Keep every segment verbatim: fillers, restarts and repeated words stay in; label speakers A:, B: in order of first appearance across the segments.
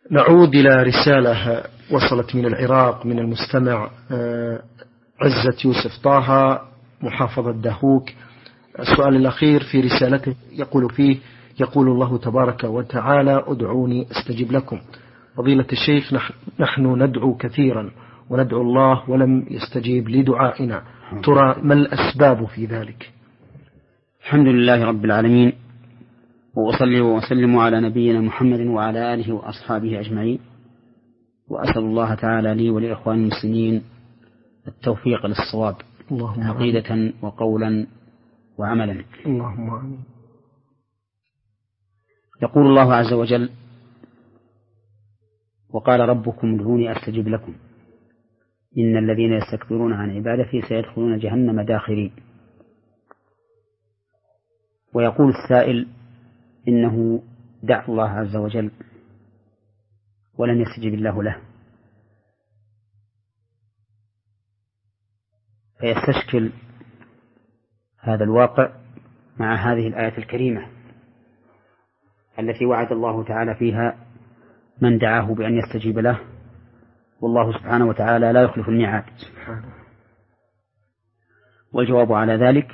A: نعود إلى رسالة وصلت من العراق من المستمع عزة يوسف طه محافظة دهوك. السؤال الأخير في رسالته يقول فيه: يقول الله تبارك وتعالى: ادعوني استجب لكم. فضيلة الشيخ، نحن ندعو كثيرا وندعو الله ولم يستجيب لدعائنا، ترى ما الأسباب في ذلك؟
B: الحمد لله رب العالمين، وأصلي وأسلم على نبينا محمد وعلى آله وأصحابه أجمعين، وأسأل الله تعالى لي ولإخوان المسلمين التوفيق للصواب عقيدة وقولا وعملا.
A: اللهم آمين.
B: يقول الله عز وجل: وقال ربكم ادعوني أستجب لكم إن الذين يستكبرون عن عبادتي سيدخلون جهنم داخرين. ويقول السائل إنه دعا الله عز وجل ولم يستجب الله له، فيستشكل هذا الواقع مع هذه الآية الكريمة التي وعد الله تعالى فيها من دعاه بأن يستجيب له، والله سبحانه وتعالى لا يخلف الميعاد. والجواب على ذلك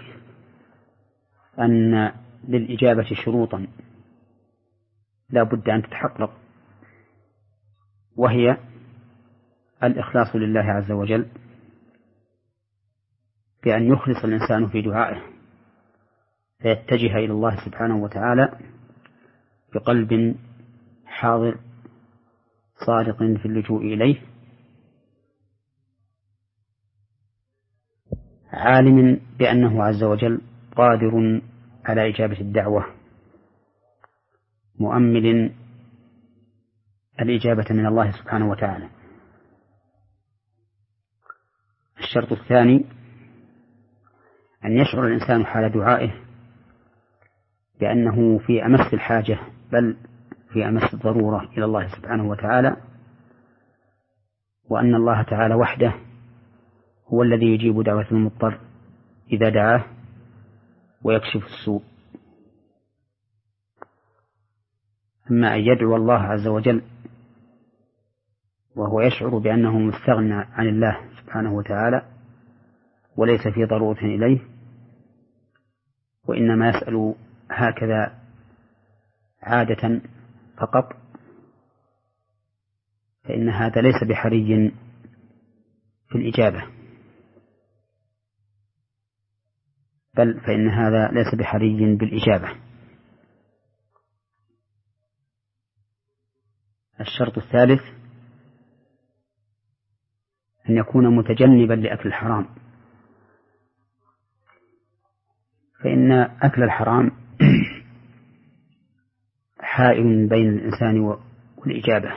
B: أن للإجابة شروطا لا بد أن تتحقق، وهي الإخلاص لله عز وجل بأن يخلص الإنسان في دعائه فيتجه إلى الله سبحانه وتعالى بقلب حاضر صادق في اللجوء إليه، عالم بأنه عز وجل قادر على إجابة الدعوة، مؤمل الإجابة من الله سبحانه وتعالى. الشرط الثاني أن يشعر الإنسان حال دعائه بأنه في أمس الحاجة بل في أمس الضرورة إلى الله سبحانه وتعالى، وأن الله تعالى وحده هو الذي يجيب دعوة المضطر إذا دعاه ويكشف السوء. أما أن يدعو الله عز وجل وهو يشعر بأنه مستغنى عن الله سبحانه وتعالى وليس في ضرورة إليه، وإنما يسأل هكذا عادة فقط، فإن هذا ليس بحري في الإجابة، بل فإن هذا ليس بحري بالإجابة. الشرط الثالث أن يكون متجنبا لأكل الحرام، فإن أكل الحرام حائل بين الإنسان والإجابة،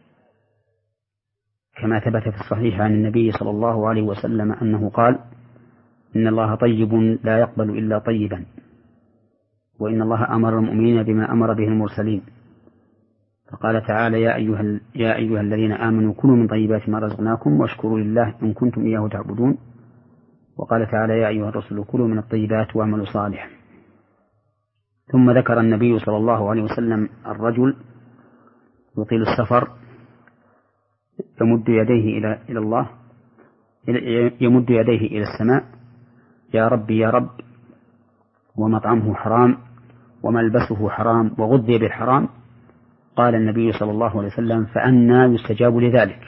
B: كما ثبت في الصحيح عن النبي صلى الله عليه وسلم أنه قال: إن الله طيب لا يقبل إلا طيبا، وإن الله أمر المؤمنين بما أمر به المرسلين، فقال تعالى: يا أيها, يا أيها الذين آمنوا كلوا من طيبات ما رزقناكم واشكروا لله إن كنتم إياه تعبدون، وقال تعالى: يا أيها الرسل كلوا من الطيبات واعملوا صالحا. ثم ذكر النبي صلى الله عليه وسلم الرجل يطيل السفر يمد يديه إلى إلى الله يمد يديه إلى السماء: يا ربي يا رب، ومطعمه حرام وملبسه حرام وغذي بالحرام. قال النبي صلى الله عليه وسلم: فأنى يستجاب لذلك؟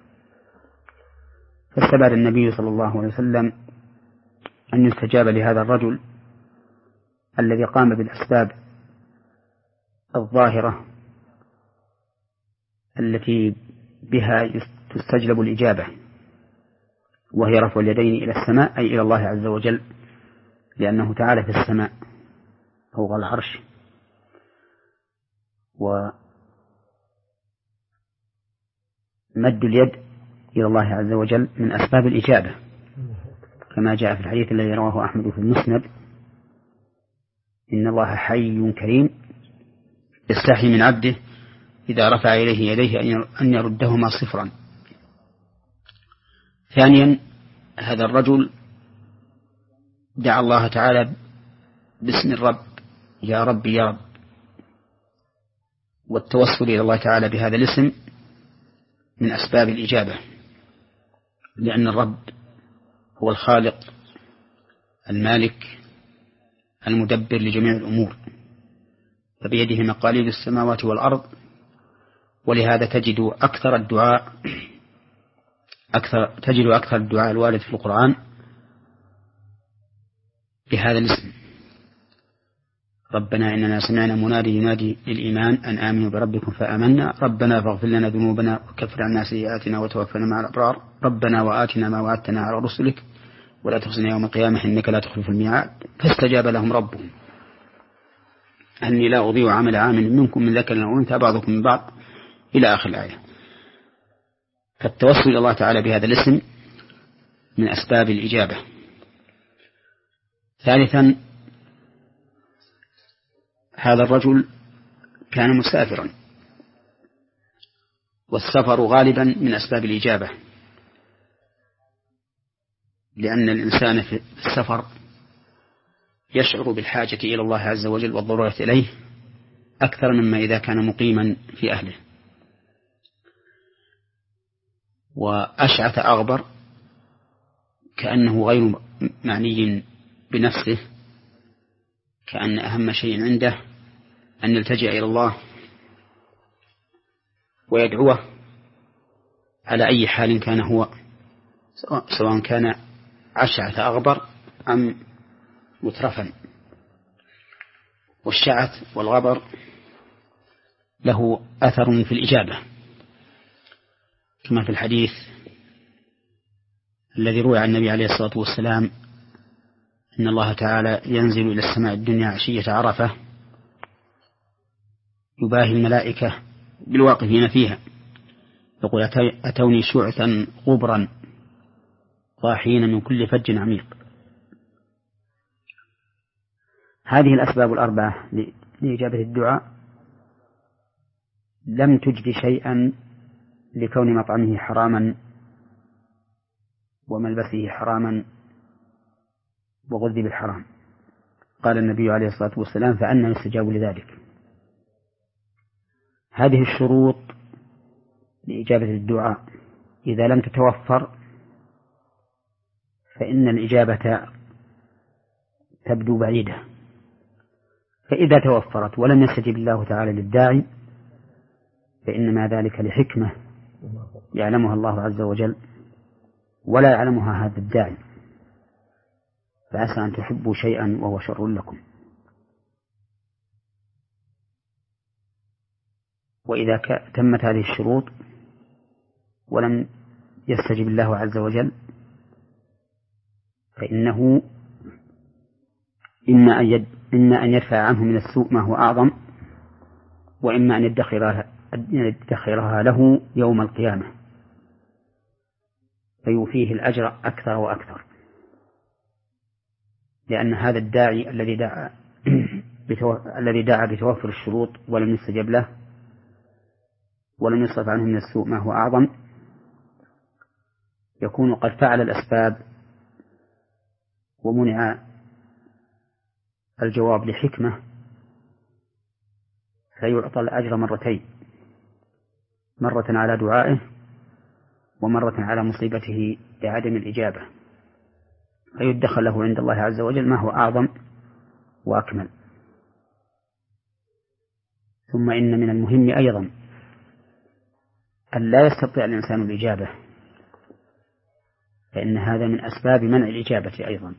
B: فاستبعد النبي صلى الله عليه وسلم أن يستجاب لهذا الرجل الذي قام بالأسباب الظاهرة التي بها تستجلب الإجابة، وهي رفع اليدين إلى السماء أي إلى الله عز وجل، لأنه تعالى في السماء فوق العرش. ومد اليد إلى الله عز وجل من أسباب الإجابة، كما جاء في الحديث الذي رواه أحمد في المسند: إن الله حي كريم يستحي من عبده إذا رفع إليه يديه أن يردهما صفرا. ثانيا، هذا الرجل دعا الله تعالى باسم الرب: يا رب يا رب، والتوسل إلى الله تعالى بهذا الاسم من أسباب الإجابة، لأن الرب هو الخالق المالك المدبر لجميع الأمور، فبيده مقاليد السماوات والأرض. ولهذا تجد أكثر الدعاء أكثر تجد أكثر الدعاء الوارد في القرآن بهذا الاسم: ربنا إننا سمعنا منادي ينادي للإيمان أن آمنوا بربكم فآمنا ربنا فاغفر لنا ذنوبنا وكفر عنا سيئاتنا وتوفنا مع الأبرار ربنا وآتنا ما وعدتنا على رسلك ولا تخزنا يوم القيامة إنك لا تخلف الميعاد. فاستجاب لهم ربهم أني لا أضيع عمل عامل منكم من ذكر أو أنثى بعضكم من بعض إلى آخر الآية. فالتوسل إلى الله تعالى بهذا الاسم من أسباب الإجابة. ثالثا، هذا الرجل كان مسافرا، والسفر غالبا من أسباب الإجابة، لأن الإنسان في السفر يشعر بالحاجة إلى الله عز وجل والضرورة إليه أكثر مما إذا كان مقيما في أهله. وأشعث أغبر كأنه غير معني بنفسه، كأن أهم شيء عنده أن يلتجئ إلى الله ويدعوه على أي حال كان هو، سواء كان أشعث أغبر أم مترفا. والشعث والغبر له أثر في الإجابة، كما في الحديث الذي روى عن النبي عليه الصلاة والسلام إن الله تعالى ينزل إلى السماء الدنيا عشية عرفة يباهي الملائكة بالواقفين فيها، يقول أتوني شعثا غبرا ضاحين من كل فج عميق. هذه الأسباب الأربعة لإجابة الدعاء لم تجد شيئا لكون مطعمه حراما وملبسه حراما وغذي بالحرام. قال النبي عليه الصلاة والسلام فأنا يستجاب لذلك. هذه الشروط لإجابة الدعاء إذا لم تتوفر فإن الإجابة تبدو بعيدة، فإذا توفرت ولم يستجب الله تعالى للداعي فإنما ذلك لحكمة يعلمها الله عز وجل ولا يعلمها هذا الداعي، فعسى أن تحبوا شيئا وهو شر لكم. وإذا تمت هذه الشروط ولم يستجب الله عز وجل فإنه إما أن, يد إما أن يدفع عنه من السوء ما هو أعظم، وإما أن يدخرها, يدخرها له يوم القيامة فيوفيه الأجر أكثر وأكثر، لأن هذا الداعي الذي دعا الذي دعا بتوفر الشروط ولم يستجب له ولم يصرف عنه من السوء ما هو أعظم يكون قد فعل الأسباب ومنع الجواب لحكمة، فيعطى الأجر مرتين، مرة على دعائه ومرة على مصيبته بعدم الإجابة، فيدخل له عند الله عز وجل ما هو أعظم وأكمل. ثم إن من المهم أيضا أن لا يستطيع الإنسان الإجابة، فإن هذا من أسباب منع الإجابة أيضا،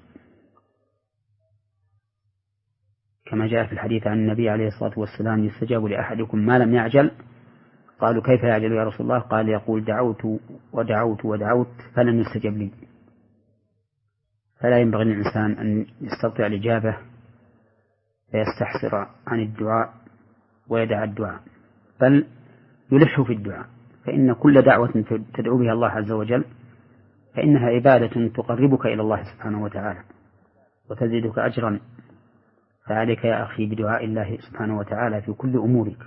B: كما جاء في الحديث عن النبي عليه الصلاة والسلام يستجاب لأحدكم ما لم يعجل. قالوا كيف يعجل يا رسول الله؟ قال يقول دعوت ودعوت ودعوت فلم يستجب لي. فلا ينبغي للإنسان أن يستطيع الإجابة فيستحسر عن الدعاء ويدع الدعاء، بل يلح في الدعاء، فإن كل دعوة تدعو بها الله عز وجل فإنها عبادة تقربك إلى الله سبحانه وتعالى وتزيدك أجرا. فعليك يا أخي بدعاء الله سبحانه وتعالى في كل أمورك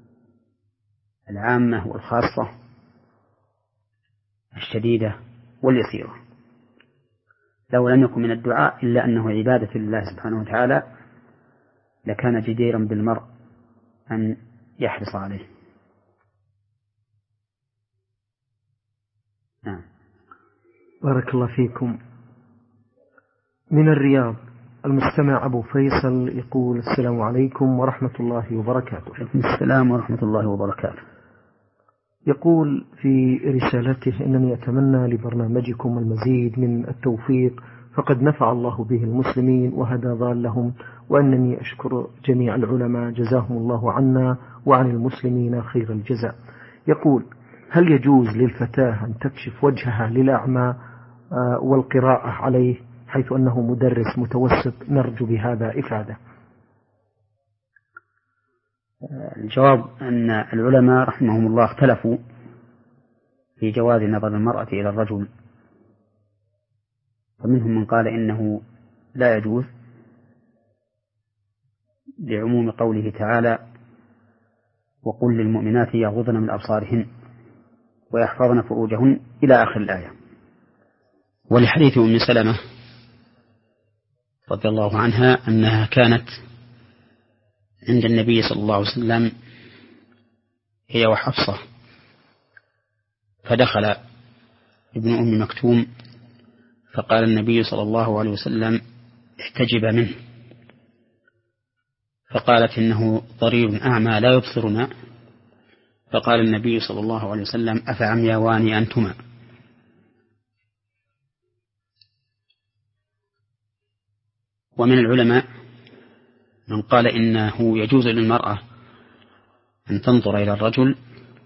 B: العامة والخاصة الشديدة واليسيرة. لو لم يكن من الدعاء إلا أنه عبادة لله سبحانه وتعالى لكان جديرا بالمرء أن يحرص عليه. نعم.
A: بارك الله فيكم. من الرياض المستمع أبو فيصل يقول: السلام عليكم ورحمة الله وبركاته.
B: وعليكم السلام ورحمة الله وبركاته.
A: يقول في رسالته: إنني أتمنى لبرنامجكم المزيد من التوفيق، فقد نفع الله به المسلمين وهدى ضالهم، وأنني أشكر جميع العلماء جزاهم الله عنا وعن المسلمين خير الجزاء. يقول: هل يجوز للفتاة أن تكشف وجهها للأعمى والقراءة عليه، حيث أنه مدرس متوسط؟ نرجو بهذا إفادة.
B: الجواب أن العلماء رحمهم الله اختلفوا في جواز نظر المرأة إلى الرجل، فمنهم من قال إنه لا يجوز لعموم قوله تعالى: وقل للمؤمنات يغضن من أبصارهن ويحفظن فروجهن إلى آخر الآية. ولحديث أم سلمة رضي الله عنها أنها كانت عند النبي صلى الله عليه وسلم هي وحفصة، فدخل ابن أم مكتوم فقال النبي صلى الله عليه وسلم: احتجب منه، فقالت: إنه ضرير أعمى لا يبصرنا. فقال النبي صلى الله عليه وسلم: أفعمياوان أنتما؟ ومن العلماء من قال إنه يجوز للمرأة أن تنظر إلى الرجل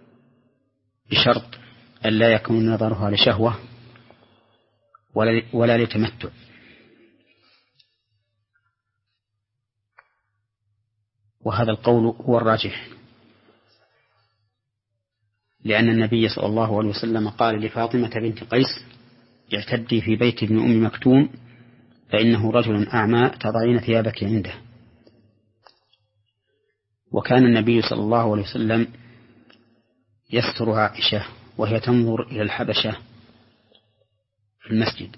B: بشرط أن لا يكون نظرها لشهوة ولا لتمتع. وهذا القول هو الراجح، لأن النبي صلى الله عليه وسلم قال لفاطمة بنت قيس: اعتدي في بيت ابن أم مكتوم فإنه رجل أعمى تضعين ثيابك عنده. وكان النبي صلى الله عليه وسلم يستر عائشة وهي تنظر إلى الحبشة في المسجد،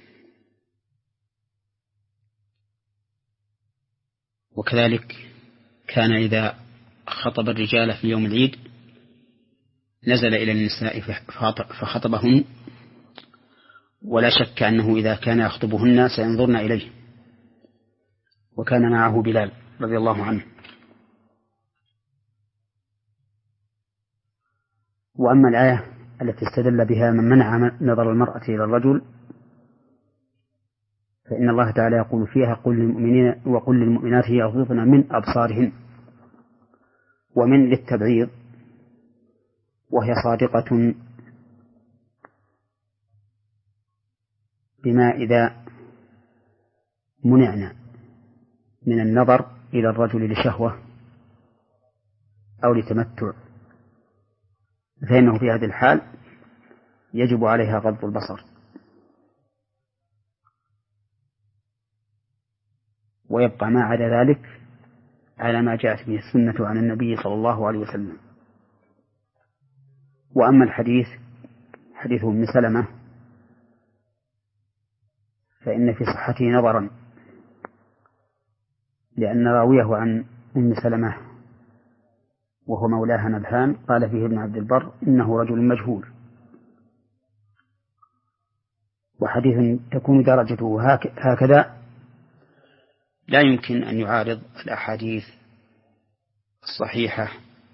B: وكذلك كان إذا خطب الرجال في يوم العيد نزل إلى النساء فخطبهن، ولا شك أنه إذا كان يخطبهن سينظرن إليه. وكان معه بلال رضي الله عنه. وأما الآية التي استدل بها من منع نظر المرأة إلى الرجل فإن الله تعالى يقول فيها: قل للمؤمنين وقل للمؤمنات يغضضن من أبصارهن، ومن للتبعيض، وهي صادقة بما إذا منعنا من النظر إلى الرجل لشهوة أو لتمتع، فإنه في هذه الحال يجب عليها غض البصر. ويبقى ما عدا ذلك على ما جاءت به السنة عن النبي صلى الله عليه وسلم. وأما الحديث حديث ابن سلمة فإن في صحته نظرا، لأن راويه عن ام سلمة وهو مولاها نبهان قال فيه ابن عبد البر: إنه رجل مجهول. وحديث تكون درجته هكذا لا يمكن أن يعارض الأحاديث الصحيحة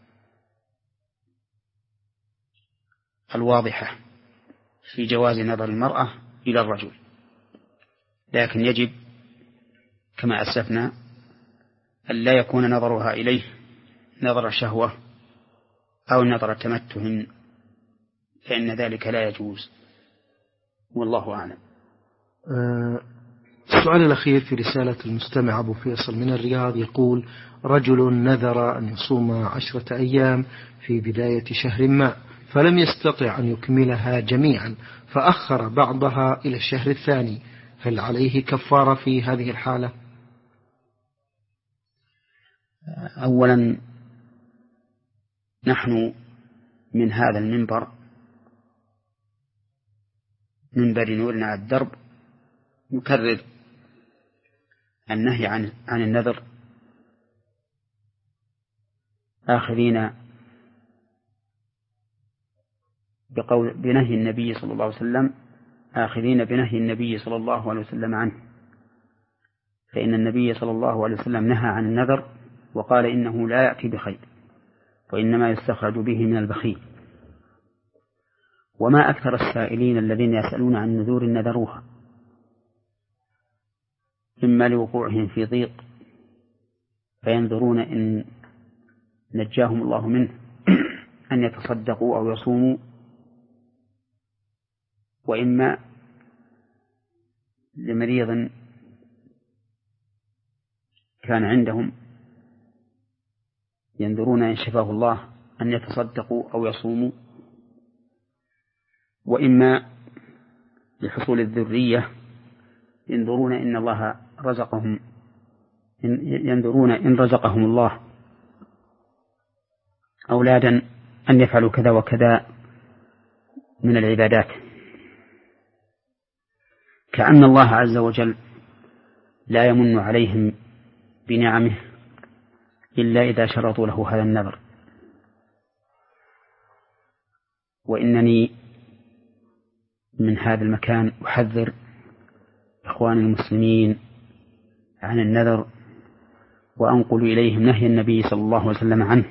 B: الواضحة في جواز نظر المرأة إلى الرجل، لكن يجب كما أسلفنا أن لا يكون نظرها إليه نظر شهوة أو نظر تمتع، فإن ذلك لا يجوز، والله أعلم.
A: أه السؤال الأخير في رسالة المستمع أبو فيصل من الرياض يقول: رجل نذر أن يصوم عشرة أيام في بداية شهر ما، فلم يستطع أن يكملها جميعا فأخر بعضها إلى الشهر الثاني، هل عليه كفارة في هذه الحالة؟
B: أولا نحن من هذا المنبر منبر نورنا على الدرب نكرر النهي عن عن النذر آخذين بقول بنهي النبي صلى الله عليه وسلم آخذين بنهي النبي صلى الله عليه وسلم عنه، فإن النبي صلى الله عليه وسلم نهى عن النذر وقال إنه لا يأتي بخير وإنما يستخرج به من البخيل. وما أكثر السائلين الذين يسألون عن نذور نذروها، إما لوقوعهم في ضيق فينذرون إن نجاهم الله منه أن يتصدقوا أو يصوموا، وإما لمريض كان عندهم ينذرون إن شفاه الله أن يتصدقوا أو يصوموا، وإما لحصول الذرية ينذرون إن الله رزقهم ينذرون إن رزقهم الله أولادا أن يفعلوا كذا وكذا من العبادات، كأن الله عز وجل لا يمن عليهم بنعمه إلا إذا شرطوا له هذا النذر. وإنني من هذا المكان أحذر إخواني المسلمين عن النذر، وأنقل إليهم نهي النبي صلى الله عليه وسلم عنه،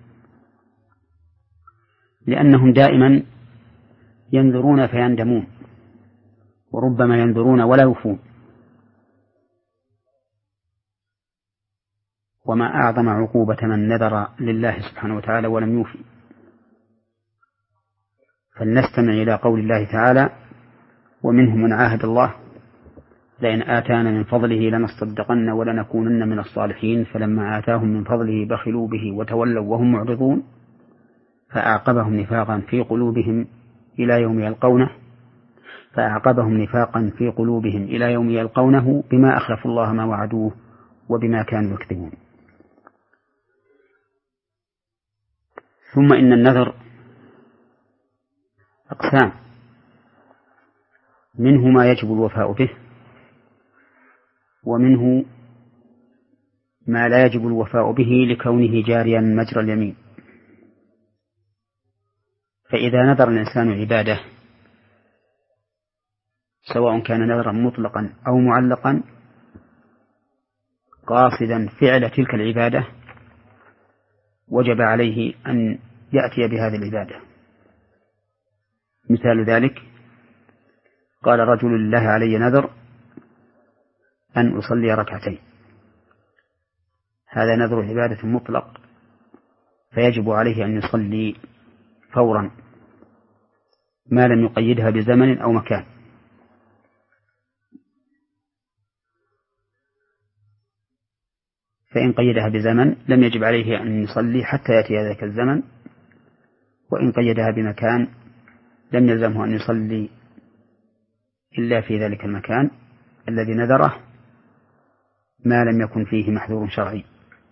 B: لأنهم دائما ينذرون فيندمون، وربما ينذرون ولا يوفون. وما أعظم عقوبة من نذر لله سبحانه وتعالى ولم يوفي. فلنستمع إلى قول الله تعالى: ومنهم من عاهد الله لئن آتانا من فضله لنصدقن ولنكونن من الصالحين فلما آتاهم من فضله بخلوا به وتولوا وهم معرضون فأعقبهم نفاقا في قلوبهم إلى يوم يلقونه فأعقبهم نفاقا في قلوبهم إلى يوم يلقونه بما أخلفوا الله ما وعدوه وبما كانوا يكذبون. ثم إن النذر أقسام، منه ما يجب الوفاء به، ومنه ما لا يجب الوفاء به لكونه جاريا مجرى اليمين. فإذا نذر الإنسان عبادة سواء كان نذرا مطلقا أو معلقا قاصدا فعل تلك العبادة وجب عليه أن يأتي بهذه العبادة. مثال ذلك: قال رجل: لله علي نذر أن أصلي ركعتين، هذا نذر عبادة مطلق فيجب عليه أن يصلي فورا ما لم يقيدها بزمن أو مكان. فإن قيدها بزمن لم يجب عليه أن يصلي حتى يأتي ذلك الزمن، وإن قيدها بمكان لم يلزمه أن يصلي إلا في ذلك المكان الذي نذره ما لم يكن فيه محذور شرعي.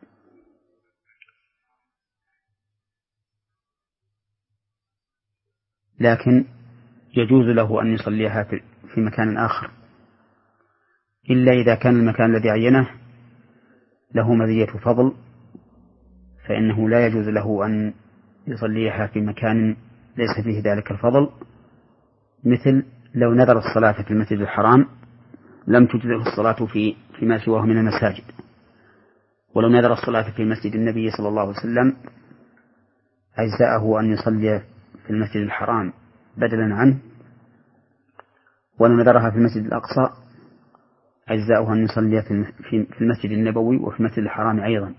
B: لكن يجوز له أن يصليها في مكان آخر إلا إذا كان المكان الذي عينه له مزية فضل، فإنه لا يجوز له أن يصليها في مكان ليس فيه ذلك الفضل. مثل لو نذر الصلاة في المسجد الحرام لم تجزئه الصلاة في فيما سواه من المساجد، ولو نذر الصلاة في مسجد النبي صلى الله عليه وسلم أجزأه أن يصلي في المسجد الحرام بدلا عنه، ولو نذرها في المسجد الأقصى أجزأه أن يصلي في المسجد النبوي وفي المسجد الحرام أيضا.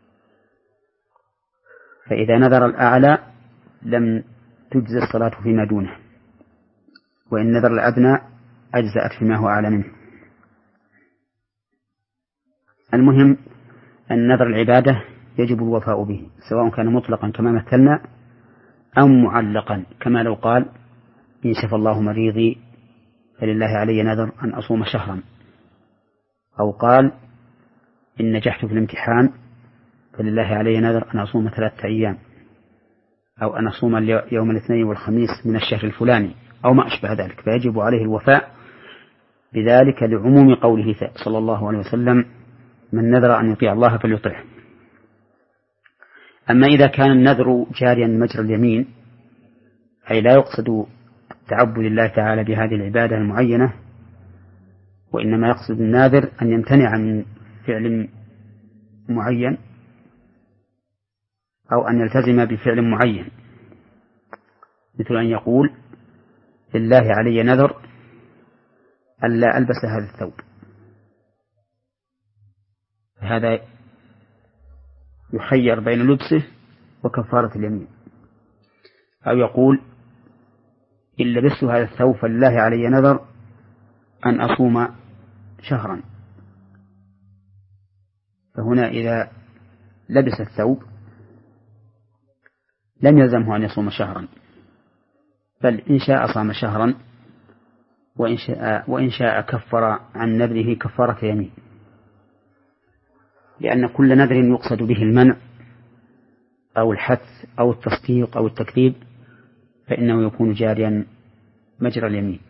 B: فإذا نذر الأعلى لم تجزى الصلاة فيما دونه، وإن نذر الأدنى أجزأت فيما هو أعلى منه. المهم أن نذر العبادة يجب الوفاء به سواء كان مطلقا كما مثلنا أو معلقا، كما لو قال: إن شفى الله مريضي فلله علي نذر أن أصوم شهرا، أو قال: إن نجحت في الامتحان فلله علي نذر أن أصوم ثلاثة أيام، أو أن أصوم يوم الاثنين والخميس من الشهر الفلاني، أو ما أشبه ذلك. فيجب عليه الوفاء بذلك لعموم قوله صلى الله عليه وسلم: من نذر أن يطيع الله فليطعه. أما إذا كان النذر جاريا مجرى اليمين أي لا يقصد التعبد لله تعالى بهذه العبادة المعينة، وإنما يقصد الناذر أن يمتنع من فعل معين أو أن يلتزم بفعل معين، مثل أن يقول لله علي نذر ألا ألبس هذا الثوب، هذا يخير بين لبسه وكفارة اليمين. أو يقول إن لبست هذا الثوب فلله علي نذر أن أصوم شهرا، فهنا إذا لبس الثوب لم يلزمه أن يصوم شهرا، بل إن شاء صام شهرا وإن شاء, وإن شاء كفر عن نذره كفارة يمين، لأن كل نذر يقصد به المنع أو الحث أو التصديق أو التكذيب فإنه يكون جاريا مجرى اليمين.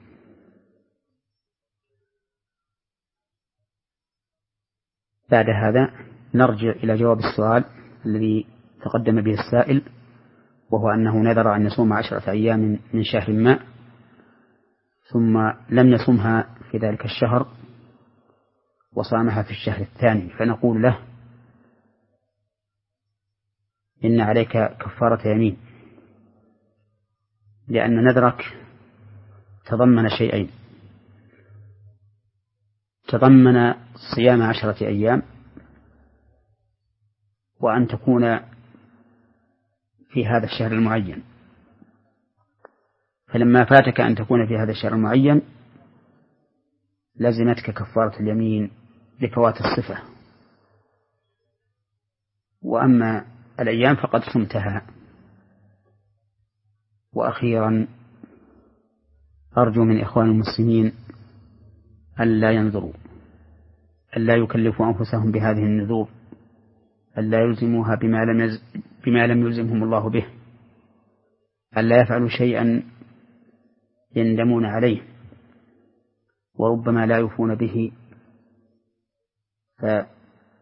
B: بعد هذا نرجع إلى جواب السؤال الذي تقدم به السائل، وهو أنه نذر أن يصوم عشرة أيام من شهر ما ثم لم يصمها في ذلك الشهر وصامها في الشهر الثاني، فنقول له إن عليك كفارة يمين، لأن نذرك تضمن شيئين: تضمن صيام عشرة أيام، وأن تكون في هذا الشهر المعين، فلما فاتك أن تكون في هذا الشهر المعين لزمتك كفارة اليمين لفوات الصفة، وأما الأيام فقد صمتها. وأخيرا أرجو من إخوان المسلمين ألا ينظروا، ألا يكلفوا أنفسهم بهذه النذور، ألا يلزموها بما لم, يز... بما لم يلزمهم الله به، ألا يفعلوا شيئا يندمون عليه وربما لا يوفون به فيقع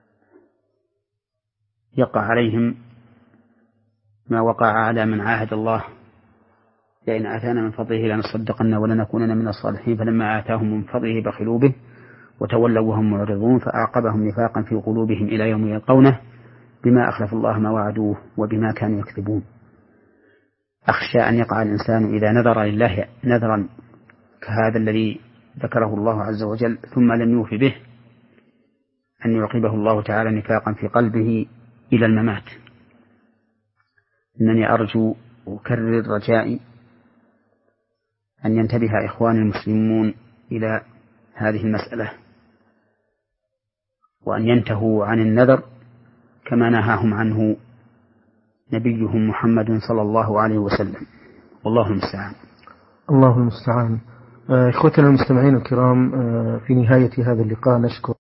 B: عليهم ما وقع على من عاهد الله: لئن آتانا من فضله لنصدقن ولنكونن من الصالحين، فلما آتاهم من فضله بخلوا به وتولوا وهم معرضون، فأعقبهم نفاقا في قلوبهم إلى يوم يلقونه بما أخلفوا الله ما وعدوه وبما كانوا يكذبون. أخشى أن يقع الإنسان إذا نذر لله نذرا كهذا الذي ذكره الله عز وجل ثم لم يوف به أن يعقبه الله تعالى نفاقا في قلبه إلى الممات. إنني أرجو وأكرر رجائي أن ينتبه إخواني المسلمون إلى هذه المسألة، وأن ينتهوا عن النذر كما نهاهم عنه نبيهم محمد صلى الله عليه وسلم، والله المستعان.
A: الله المستعان. إخوتنا المستمعين الكرام، في نهاية هذا اللقاء نشكر